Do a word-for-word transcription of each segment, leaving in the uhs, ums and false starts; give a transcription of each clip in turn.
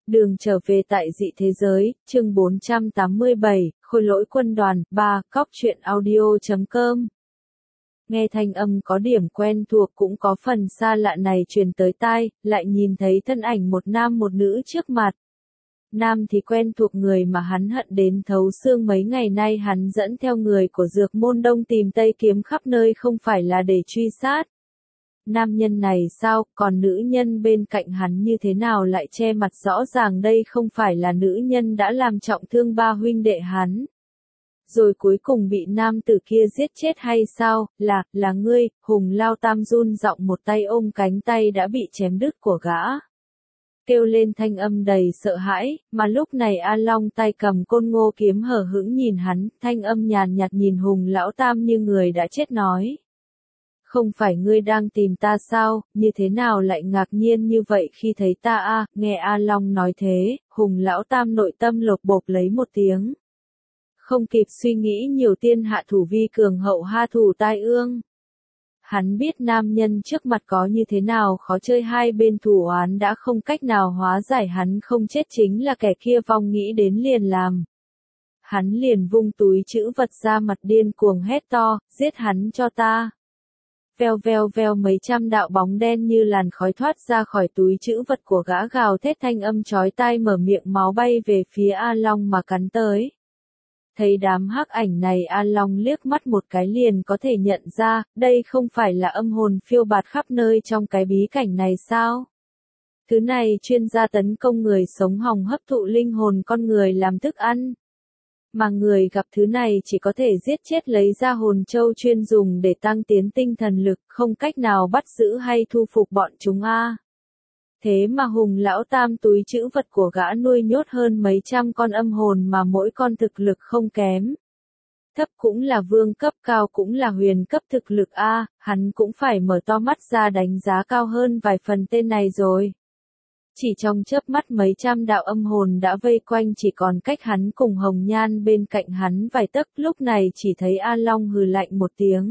Đường trở về tại dị thế giới, chương bốn trăm tám mươi bảy, Khôi lỗi quân đoàn, ba, cóc truyện audio chấm com. Nghe thanh âm có điểm quen thuộc cũng có phần xa lạ này truyền tới tai, lại nhìn thấy thân ảnh một nam một nữ trước mặt. Nam thì quen thuộc người mà hắn hận đến thấu xương, mấy ngày nay hắn dẫn theo người của Dược Môn Đông tìm Tây kiếm khắp nơi không phải là để truy sát. Nam nhân này sao, còn nữ nhân bên cạnh hắn như thế nào lại che mặt, rõ ràng đây không phải là nữ nhân đã làm trọng thương ba huynh đệ hắn. Rồi cuối cùng bị nam tử kia giết chết hay sao, là, là ngươi, Hùng Lao Tam run giọng một tay ôm cánh tay đã bị chém đứt của gã. Kêu lên thanh âm đầy sợ hãi, mà lúc này A Long tay cầm côn ngô kiếm hờ hững nhìn hắn, thanh âm nhàn nhạt nhìn Hùng Lão Tam như người đã chết nói. Không phải ngươi đang tìm ta sao, như thế nào lại ngạc nhiên như vậy khi thấy ta a? Nghe A Long nói thế, Hùng Lão Tam nội tâm lột bột lấy một tiếng. Không kịp suy nghĩ nhiều, tiên hạ thủ vi cường hậu ha thủ tai ương. Hắn biết nam nhân trước mặt có như thế nào khó chơi, hai bên thù oán đã không cách nào hóa giải, hắn không chết chính là kẻ kia vong nghĩ đến liền làm. Hắn liền vung túi trữ vật ra, mặt điên cuồng hét to, giết hắn cho ta. Veo veo veo, mấy trăm đạo bóng đen như làn khói thoát ra khỏi túi trữ vật của gã, gào thét thanh âm chói tai, mở miệng máu bay về phía A Long mà cắn tới. Thấy đám hắc ảnh này, A Long liếc mắt một cái liền có thể nhận ra, đây không phải là âm hồn phiêu bạt khắp nơi trong cái bí cảnh này sao? Thứ này chuyên gia tấn công người sống, hòng hấp thụ linh hồn con người làm thức ăn. Mà người gặp thứ này chỉ có thể giết chết, lấy ra hồn châu chuyên dùng để tăng tiến tinh thần lực, không cách nào bắt giữ hay thu phục bọn chúng a. Thế mà Hùng Lão Tam túi trữ vật của gã nuôi nhốt hơn mấy trăm con âm hồn mà mỗi con thực lực không kém. Thấp cũng là vương cấp, cao cũng là huyền cấp thực lực a, hắn cũng phải mở to mắt ra đánh giá cao hơn vài phần tên này rồi. Chỉ trong chớp mắt mấy trăm đạo âm hồn đã vây quanh, chỉ còn cách hắn cùng Hồng Nhan bên cạnh hắn vài tấc, lúc này chỉ thấy A Long hừ lạnh một tiếng.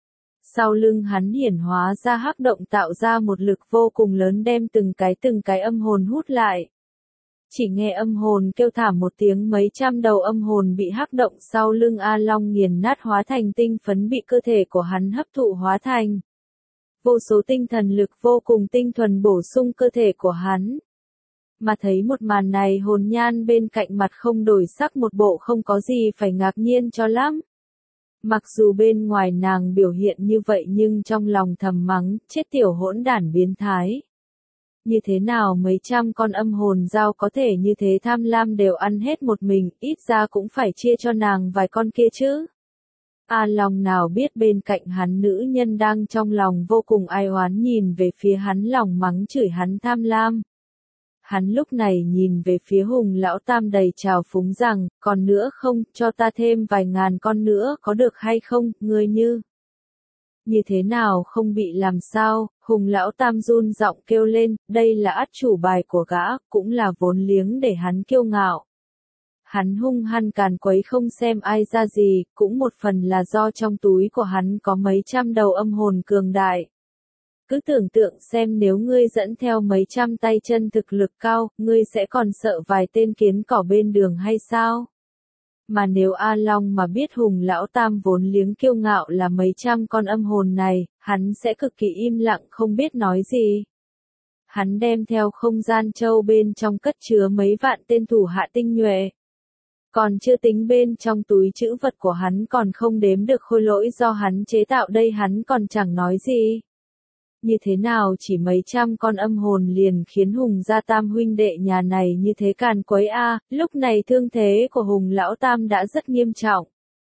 Sau lưng hắn hiển hóa ra hắc động, tạo ra một lực vô cùng lớn đem từng cái từng cái âm hồn hút lại. Chỉ nghe âm hồn kêu thảm một tiếng, mấy trăm đầu âm hồn bị hắc động sau lưng A Long nghiền nát, hóa thành tinh phấn bị cơ thể của hắn hấp thụ hóa thành. Vô số tinh thần lực vô cùng tinh thuần bổ sung cơ thể của hắn. Mà thấy một màn này, Hồn Nhan bên cạnh mặt không đổi sắc, một bộ không có gì phải ngạc nhiên cho lắm. Mặc dù bên ngoài nàng biểu hiện như vậy nhưng trong lòng thầm mắng, chết tiểu hỗn đản biến thái. Như thế nào mấy trăm con âm hồn dao có thể như thế tham lam đều ăn hết một mình, ít ra cũng phải chia cho nàng vài con kia chứ. A Long nào biết bên cạnh hắn nữ nhân đang trong lòng vô cùng ai oán nhìn về phía hắn, lòng mắng chửi hắn tham lam. Hắn lúc này nhìn về phía Hùng Lão Tam đầy trào phúng rằng, còn nữa không, cho ta thêm vài ngàn con nữa có được hay không, ngươi như. Như thế nào không bị làm sao, Hùng Lão Tam run giọng kêu lên, đây là át chủ bài của gã, cũng là vốn liếng để hắn kiêu ngạo. Hắn hung hăng càn quấy không xem ai ra gì, cũng một phần là do trong túi của hắn có mấy trăm đầu âm hồn cường đại. Cứ tưởng tượng xem, nếu ngươi dẫn theo mấy trăm tay chân thực lực cao, ngươi sẽ còn sợ vài tên kiến cỏ bên đường hay sao? Mà nếu A Long mà biết Hùng Lão Tam vốn liếng kiêu ngạo là mấy trăm con âm hồn này, hắn sẽ cực kỳ im lặng không biết nói gì. Hắn đem theo không gian châu bên trong cất chứa mấy vạn tên thủ hạ tinh nhuệ. Còn chưa tính bên trong túi trữ vật của hắn còn không đếm được khôi lỗi do hắn chế tạo, đây hắn còn chẳng nói gì. Như thế nào chỉ mấy trăm con âm hồn liền khiến Hùng gia Tam huynh đệ nhà này như thế càn quấy a? Lúc này thương thế của Hùng Lão Tam đã rất nghiêm trọng.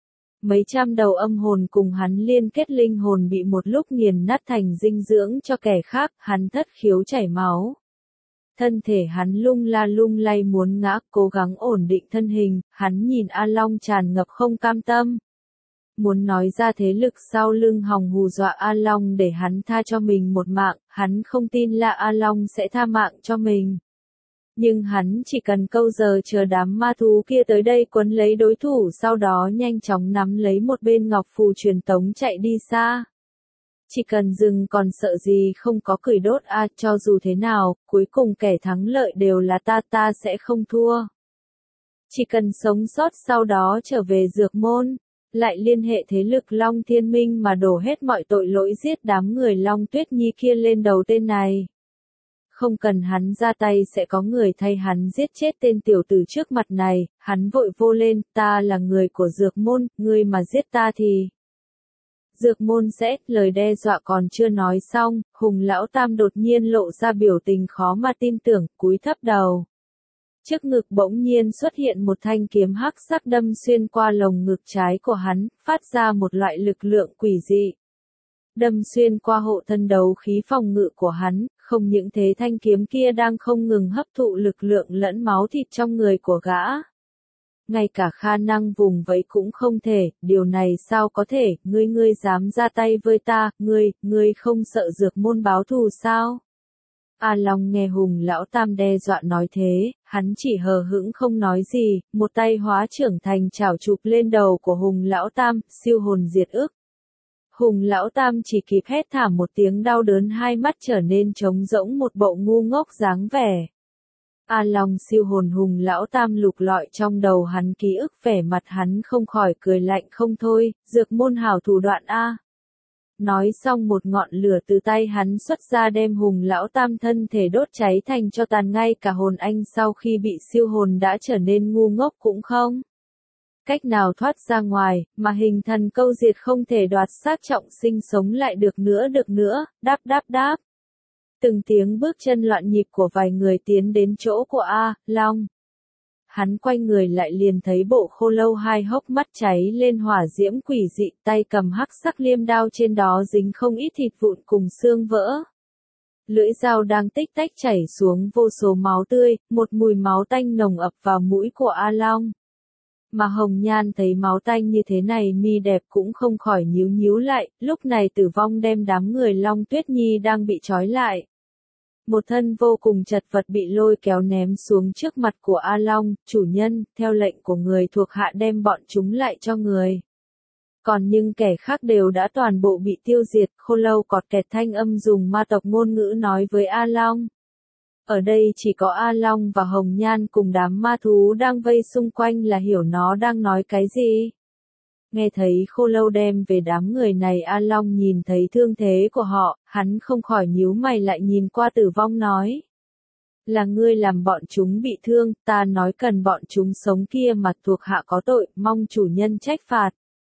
Mấy trăm đầu âm hồn cùng hắn liên kết linh hồn bị một lúc nghiền nát thành dinh dưỡng cho kẻ khác, hắn thất khiếu chảy máu. Thân thể hắn lung la lung lay muốn ngã, cố gắng ổn định thân hình, hắn nhìn A Long tràn ngập không cam tâm. Muốn nói ra thế lực sau lưng hòng hù dọa A Long để hắn tha cho mình một mạng, hắn không tin là A Long sẽ tha mạng cho mình. Nhưng hắn chỉ cần câu giờ chờ đám ma thú kia tới đây quấn lấy đối thủ, sau đó nhanh chóng nắm lấy một bên ngọc phù truyền tống chạy đi xa. Chỉ cần dừng còn sợ gì không có củi đốt a, cho dù thế nào, cuối cùng kẻ thắng lợi đều là ta, ta sẽ không thua. Chỉ cần sống sót sau đó trở về dược môn, lại liên hệ thế lực Long Thiên Minh mà đổ hết mọi tội lỗi giết đám người Long Tuyết Nhi kia lên đầu tên này. Không cần hắn ra tay sẽ có người thay hắn giết chết tên tiểu tử trước mặt này, hắn vội vô lên, ta là người của dược môn, ngươi mà giết ta thì... Dược môn sẽ, lời đe dọa còn chưa nói xong, Hùng Lão Tam đột nhiên lộ ra biểu tình khó mà tin tưởng, cúi thấp đầu. Trước ngực bỗng nhiên xuất hiện một thanh kiếm hắc sắc đâm xuyên qua lồng ngực trái của hắn, phát ra một loại lực lượng quỷ dị. Đâm xuyên qua hộ thân đấu khí phòng ngự của hắn, không những thế thanh kiếm kia đang không ngừng hấp thụ lực lượng lẫn máu thịt trong người của gã. Ngay cả khả năng vùng vẫy cũng không thể, điều này sao có thể, ngươi ngươi dám ra tay với ta, ngươi, ngươi không sợ dược môn báo thù sao? A Long nghe Hùng Lão Tam đe dọa nói thế, hắn chỉ hờ hững không nói gì, một tay hóa trưởng thành chảo chụp lên đầu của Hùng Lão Tam, siêu hồn diệt ức. Hùng Lão Tam chỉ kịp hét thảm một tiếng đau đớn, hai mắt trở nên trống rỗng, một bộ ngu ngốc dáng vẻ. A Long siêu hồn Hùng Lão Tam lục lọi trong đầu hắn ký ức, vẻ mặt hắn không khỏi cười lạnh không thôi, dược môn hảo thủ đoạn a. Nói xong một ngọn lửa từ tay hắn xuất ra đem Hùng Lão Tam thân thể đốt cháy thành cho tàn, ngay cả hồn anh sau khi bị siêu hồn đã trở nên ngu ngốc cũng không cách nào thoát ra ngoài, mà hình thần câu diệt không thể đoạt xác trọng sinh sống lại được nữa được nữa, đáp đáp đáp. Từng tiếng bước chân loạn nhịp của vài người tiến đến chỗ của A Long. Hắn quay người lại liền thấy bộ khô lâu hai hốc mắt cháy lên hỏa diễm quỷ dị, tay cầm hắc sắc liêm đao trên đó dính không ít thịt vụn cùng xương vỡ. Lưỡi dao đang tích tách chảy xuống vô số máu tươi, một mùi máu tanh nồng ập vào mũi của A Long. Mà Hồng Nhan thấy máu tanh như thế này mi đẹp cũng không khỏi nhíu nhíu lại, lúc này Tử Vong đem đám người Long Tuyết Nhi đang bị trói lại. Một thân vô cùng chật vật bị lôi kéo ném xuống trước mặt của A Long, chủ nhân, theo lệnh của người thuộc hạ đem bọn chúng lại cho người. Còn nhưng kẻ khác đều đã toàn bộ bị tiêu diệt, khô lâu cọt kẹt thanh âm dùng ma tộc ngôn ngữ nói với A Long. Ở đây chỉ có A Long và Hồng Nhan cùng đám ma thú đang vây xung quanh là hiểu nó đang nói cái gì. Nghe thấy khô lâu đem về đám người này, A Long nhìn thấy thương thế của họ, hắn không khỏi nhíu mày lại nhìn qua Tử Vong nói. Là ngươi làm bọn chúng bị thương, ta nói cần bọn chúng sống kia mà thuộc hạ có tội, mong chủ nhân trách phạt.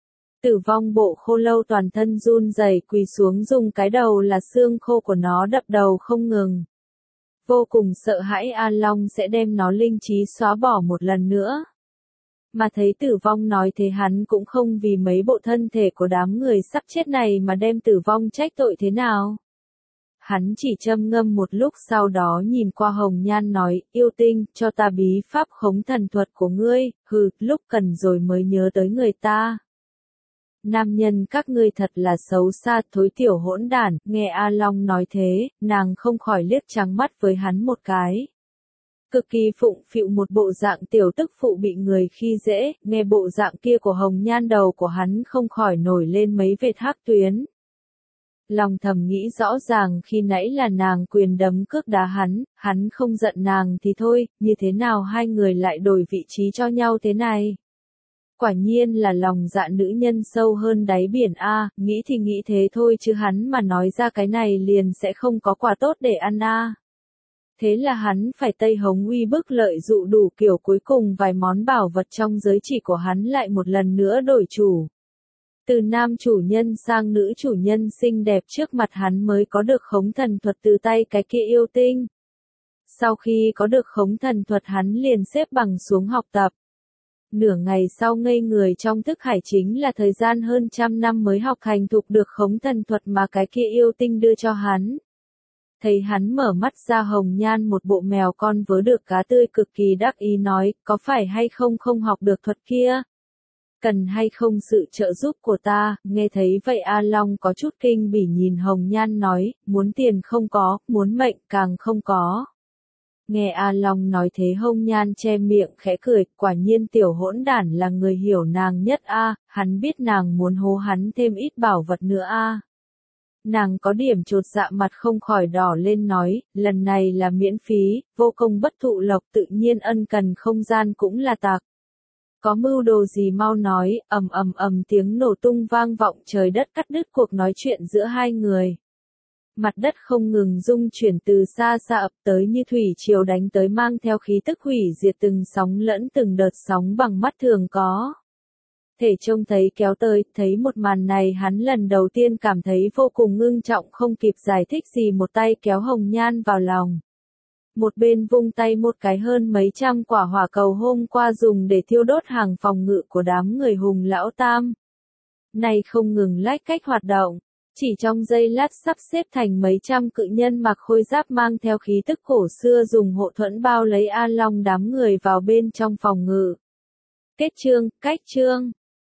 Tử Vong bộ khô lâu toàn thân run rẩy quỳ xuống, dùng cái đầu là xương khô của nó đập đầu không ngừng. Vô cùng sợ hãi A Long sẽ đem nó linh trí xóa bỏ một lần nữa. Mà thấy Tử Vong nói thế hắn cũng không vì mấy bộ thân thể của đám người sắp chết này mà đem Tử Vong trách tội thế nào. Hắn chỉ châm ngâm một lúc sau đó nhìn qua Hồng Nhan nói, yêu tinh, cho ta bí pháp khống thần thuật của ngươi, hừ, lúc cần rồi mới nhớ tới người ta. Nam nhân các ngươi thật là xấu xa, thối tiểu hỗn đản, nghe A Long nói thế, nàng không khỏi liếc trắng mắt với hắn một cái. Cực kỳ phụng phịu một bộ dạng tiểu tức phụ bị người khi dễ, nghe bộ dạng kia của Hồng Nhan đầu của hắn không khỏi nổi lên mấy vệt hắc tuyến. Lòng thầm nghĩ rõ ràng khi nãy là nàng quyền đấm cước đá hắn, hắn không giận nàng thì thôi, như thế nào hai người lại đổi vị trí cho nhau thế này? Quả nhiên là lòng dạ nữ nhân sâu hơn đáy biển a, nghĩ thì nghĩ thế thôi chứ hắn mà nói ra cái này liền sẽ không có quà tốt để ăn a. Thế là hắn phải tây hống uy bức lợi dụ đủ kiểu, cuối cùng vài món bảo vật trong giới chỉ của hắn lại một lần nữa đổi chủ. Từ nam chủ nhân sang nữ chủ nhân xinh đẹp trước mặt hắn mới có được khống thần thuật từ tay cái kia yêu tinh. Sau khi có được khống thần thuật hắn liền xếp bằng xuống học tập. Nửa ngày sau ngây người trong thức hải, chính là thời gian hơn trăm năm mới học thành thục được khống thần thuật mà cái kia yêu tinh đưa cho hắn. Thấy hắn mở mắt ra, Hồng Nhan một bộ mèo con vớ được cá tươi cực kỳ đắc ý nói, có phải hay không không học được thuật kia? Cần hay không sự trợ giúp của ta? Nghe thấy vậy A Long có chút kinh bỉ nhìn Hồng Nhan nói, muốn tiền không có, muốn mệnh càng không có. Nghe A Long nói thế Hồng Nhan che miệng khẽ cười, quả nhiên tiểu hỗn đản là người hiểu nàng nhất a, hắn biết nàng muốn hố hắn thêm ít bảo vật nữa a. Nàng có điểm chột dạ mặt không khỏi đỏ lên nói, lần này là miễn phí, vô công bất thụ lộc tự nhiên ân cần không gian cũng là tạc. Có mưu đồ gì mau nói, ầm ầm ầm tiếng nổ tung vang vọng trời đất cắt đứt cuộc nói chuyện giữa hai người. Mặt đất không ngừng rung chuyển từ xa xa ập tới như thủy triều đánh tới mang theo khí tức hủy diệt từng sóng lẫn từng đợt sóng bằng mắt thường có. Thể trông thấy kéo tới, thấy một màn này hắn lần đầu tiên cảm thấy vô cùng ngưng trọng không kịp giải thích gì một tay kéo Hồng Nhan vào lòng. Một bên vung tay một cái hơn mấy trăm quả hỏa cầu hôm qua dùng để thiêu đốt hàng phòng ngự của đám người Hùng Lão Tam. Này không ngừng lách cách hoạt động, chỉ trong giây lát sắp xếp thành mấy trăm cự nhân mặc khôi giáp mang theo khí tức cổ xưa dùng hộ thuẫn bao lấy A Long đám người vào bên trong phòng ngự. Kết chương, cách chương.